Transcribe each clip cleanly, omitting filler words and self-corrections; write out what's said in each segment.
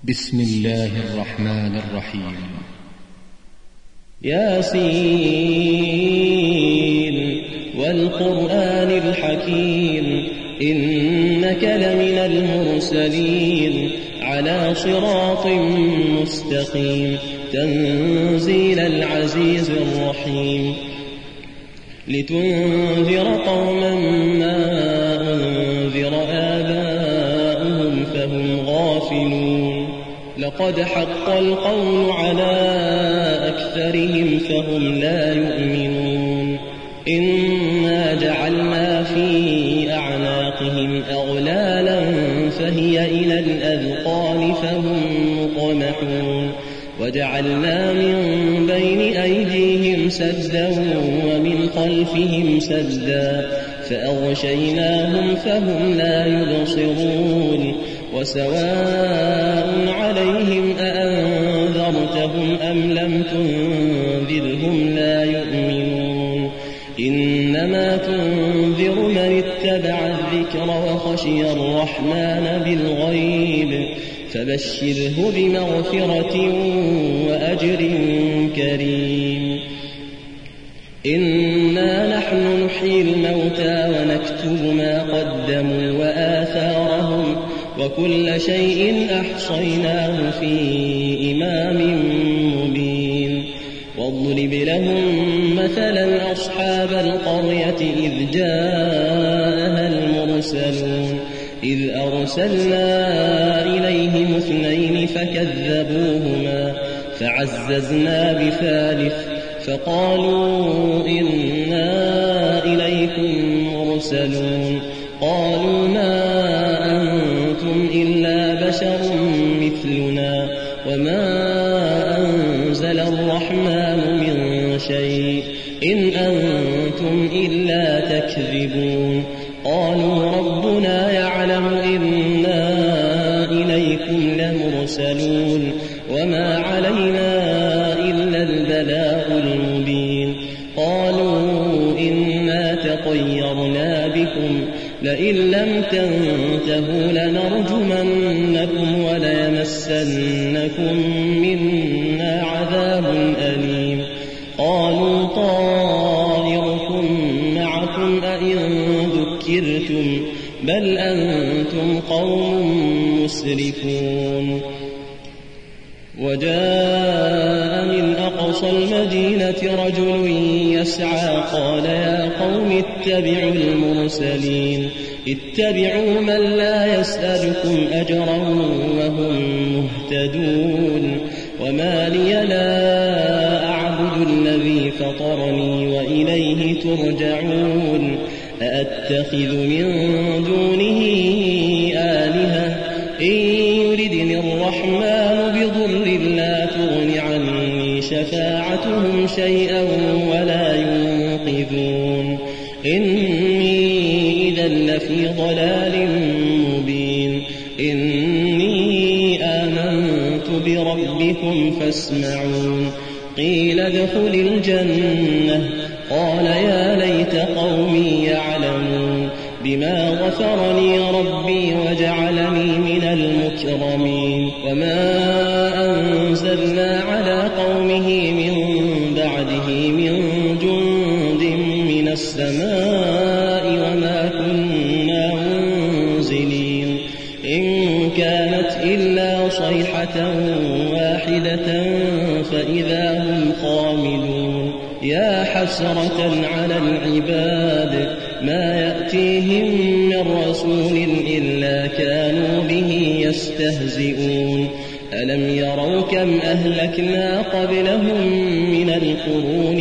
بسم الله الرحمن الرحيم. ياسين والقرآن الحكيم إنك لمن المرسلين على صراط مستقيم تنزيل العزيز الرحيم لتنذر قوما ما أنذر آباؤهم فهم غافلون لقد حق القول على أكثرهم فهم لا يؤمنون إنا جعلنا في أعناقهم أغلالا فهي إلى الأذقان فهم مقمحون وجعلنا من بين أيديهم سدا ومن خلفهم سدا فأغشيناهم فهم لا يبصرون وسواء عليهم أأنذرتهم أم لم تنذرهم لا يؤمنون إنما تنذر من اتبع الذكر وخشي الرحمن بالغيب فبشره بمغفرة وأجر كريم إنا نحن نحيي الموتى ونكتب ما قدموا وآثارهم وكل شيء أحصيناه في إمام مبين واضرب لهم مثلا أصحاب القرية إذ جاءها المرسلون إذ أرسلنا إليهم 2 فكذبوهما فعززنا بثالث فقالوا إنا إليكم مرسلون قالوا ما أنتم إلا بشر مثلنا وما أنزل الرحمن من شيء إن أنتم إلا تكذبون قالوا ربنا يعلم إنا إليكم لمرسلون وما علينا إلا البلاغ المبين قالوا إنا تطيرنا بكم لئن لم تنتهوا لنرجمنكم وليمسنكم منا عذاب أليم قالوا طائركم معكم أئن ذكرتم بل أنتم قوم مسرفون وجاء من أقصى المدينة رجل يسعى قال يا قوم اتبعوا المرسلين اتبعوا من لا يسألكم أجرا وهم مهتدون وما لي لا أعبد الذي فطرني وإليه ترجعون أأتخذ من دونه آلهة إن يردني الرحمن بضر لا تغن عني شفاعتهم شيئا ولا ينقذون إني إذا لفي ضلال مبين إني آمنت بربكم فاسمعون قيل ادخل الجنة قال يا ليت قومي يعلمون بما غفر لي ربي وجعلني من المكرمين وما أنزلنا على قومه من بعده من جند من السماء وما كنا منزلين إن كانت إلا صيحة واحدة فإذا هم خامدون يا حسرة على العباد ما يأتيهم من رسول إلا كانوا به يستهزئون ألم يروا كم أهلكنا قبلهم من القرون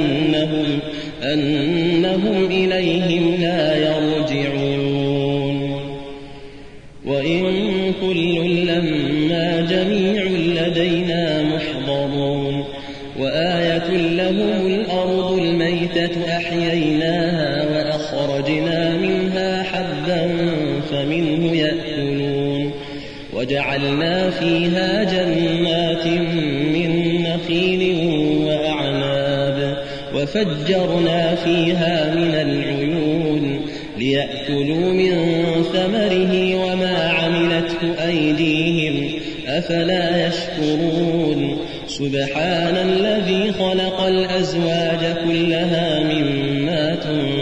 أنهم إليهم لا يرجعون وإن كل لما جميع لدينا محضرون وآية لهم الأرض الميتة أحييناها وأخرجنا منها حبا فمنه يأكلون وجعلنا فيها جنات من نخيل وأعناب وفجرنا فيها من العيون ليأكلوا من ثمره وما عملته أيديهم أفلا يشكرون سبحان الذي خلق الأزواج كلها مما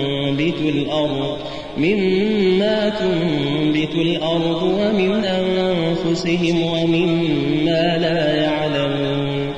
تنبت الأرض ومن أنفسهم ومما لا يعلمون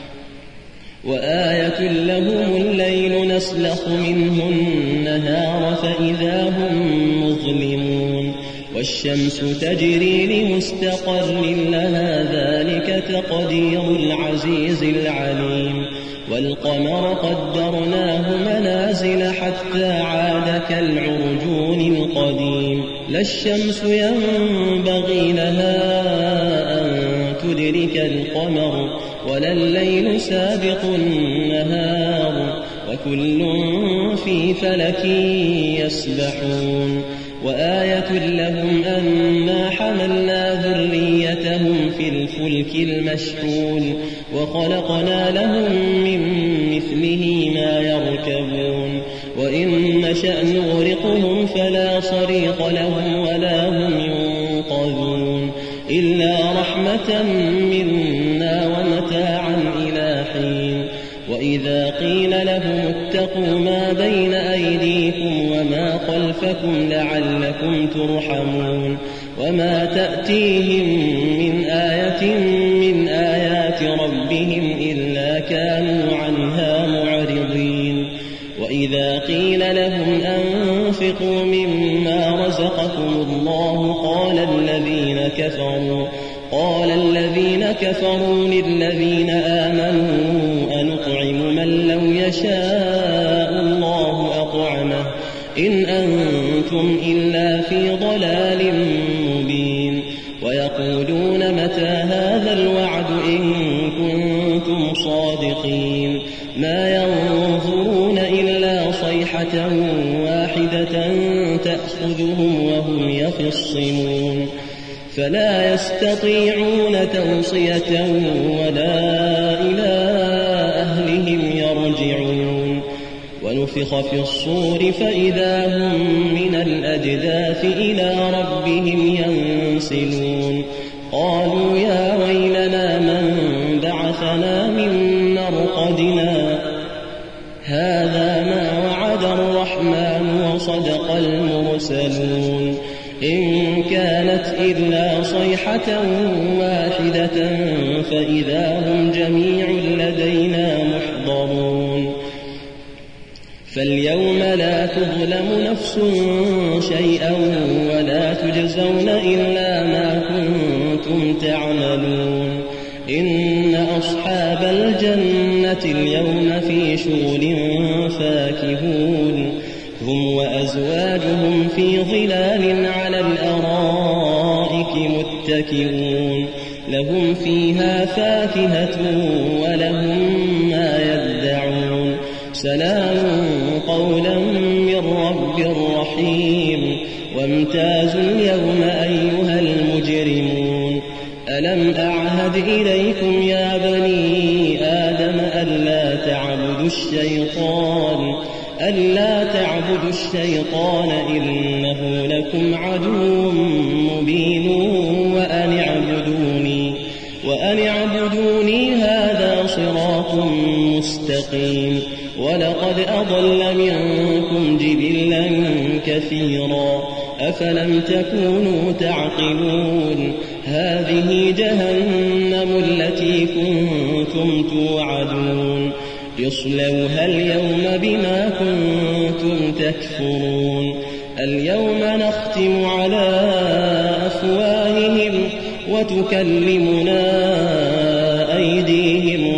وآية لهم الليل نسلخ منه النهار فإذا هم مظلمون والشمس تجري لمستقر لها ذلك تقدير العزيز العليم والقمر قدرناه منازل حتى عاد كالعرجون القديم لا الشمس ينبغي لها أن تدرك القمر ولا الليل سابق النهار وكل في فلك يسبحون وآية لهم أنا حملنا ذريتهم في الفلك المشحون وخلقنا لهم من مثله ما يركبون وإن نشأ نغرقهم فلا صريخ لهم ولا هم ينقذون إلا رحمة منا ومتاعا إلى حين وإذا قيل لهم اتقوا ما بين أيديكم وما خلفكم لعلكم ترحمون وما تأتيهم من آية من آيات ربهم إلا كانوا عنها معرضين وإذا قيل لهم أنفقوا مما رزقكم الله قال الذين كفروا للذين آمنوا أنطعم من لو يشاء الله أطعمه إن أنتم إلا في ضلال مبين ويقولون متى هذا الوعد إن كنتم صادقين ما ينظرون إلا صيحة واحدة تأخذهم وهم يخصمون فلا يستطيعون توصية ولا إلى أهلهم يرجعون ونفخ في الصور فإذا هم من الأجداث إلى ربهم ينسلون قالوا يا ويلنا من بعثنا من مرقدنا هذا ما وعد الرحمن وصدق المرسلون إن كانت إلا صيحة واحدة فإذا هم جميع لدينا محضرون فاليوم لا تظلم نفس شيئا ولا تجزون إلا ما كنتم تعملون إن أصحاب الجنة اليوم في شغل فاكهون هم وأزواجهم في ظلال على الأرائك متكئون لهم فيها فاكهة ولهم ما يدعون سلام قولا من رب رحيم وامتازوا اليوم أيها المجرمون ألم أعهد إليكم يا بني آدم ألا تعبدوا الشيطان إنه لكم عدو مبين وأن اعبدوني هذا صراط مستقيم ولقد أضل منكم جبلا كثيرا أفلم تكونوا تعقلون هذه جهنم التي كنتم توعدون اصلوها اليوم بما كنتم تكفرون اليوم نختم على أفواههم وتكلمنا أيديهم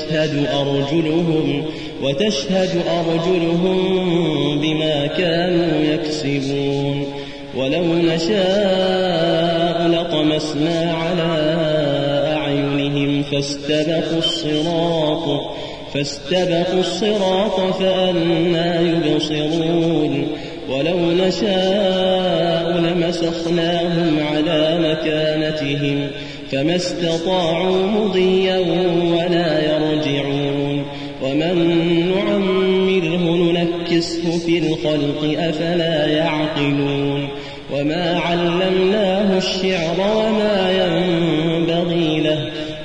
وتشهد أرجلهم بما كانوا يكسبون ولو نشاء لطمسنا على أعينهم فاستبقوا الصراط فأنى يبصرون ولو نشاء لمسخناهم على مكانتهم فما استطاعوا مضيا ولا يرجعون ومن نعمره ننكسه في الخلق أفلا يعقلون وما علمناه الشعر وما ينبغي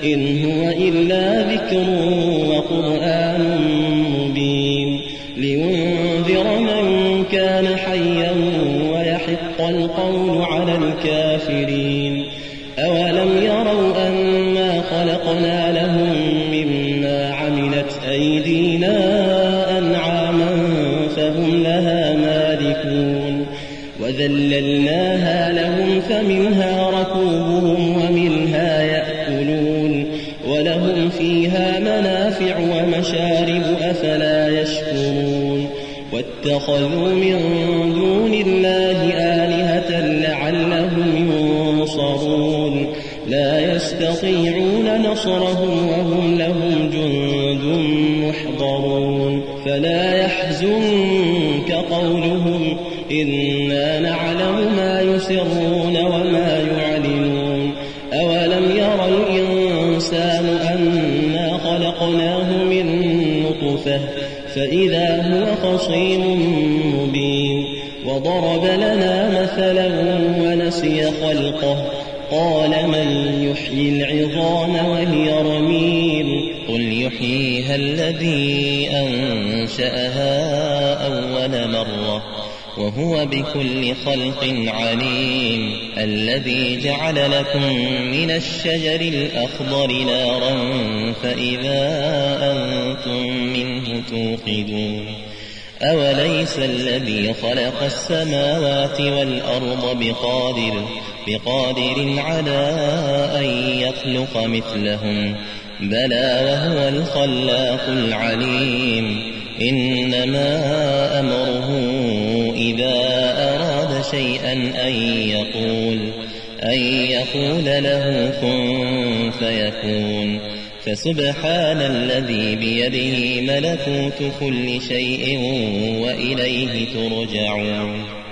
إن هو إلا ذكر وقرآن مبين لينذر من كان حيا ويحق القول على الكافرين أولم يروا أنا خلقنا لهم مما عملت أيدينا أنعاما فهم لها مالكون وذللناها لهم فمنها ركوبهم ومنها يأكلون ولهم فيها منافع ومشارب أفلا يشكرون واتخذوا من دون الله آلهة لعلهم ينصرون لا يستطيعون نصرهم وهم لهم جند محضرون فلا يحزنك قولهم إنا نعلم ما يسرون وما يعلنون أولم يرى الإنسان أنا خلقناه من نطفة فإذا هو خصيم مبين وضرب لنا مثلا ونسي خلقه قال من يحيي العظام وهي رميم قل يحييها الذي أنشأها أول مرة وهو بكل خلق عليم الذي جعل لكم من الشجر الأخضر نارا فإذا أنتم منه توقدون أوليس الذي خلق السماوات والأرض بقادر على أن يخلق مثلهم بلى وهو الخلاق العليم إنما أمره إذا أراد شيئا أن يقول له كن فيكون فسبحان الذي بيده ملكوت كل شيء وإليه ترجعون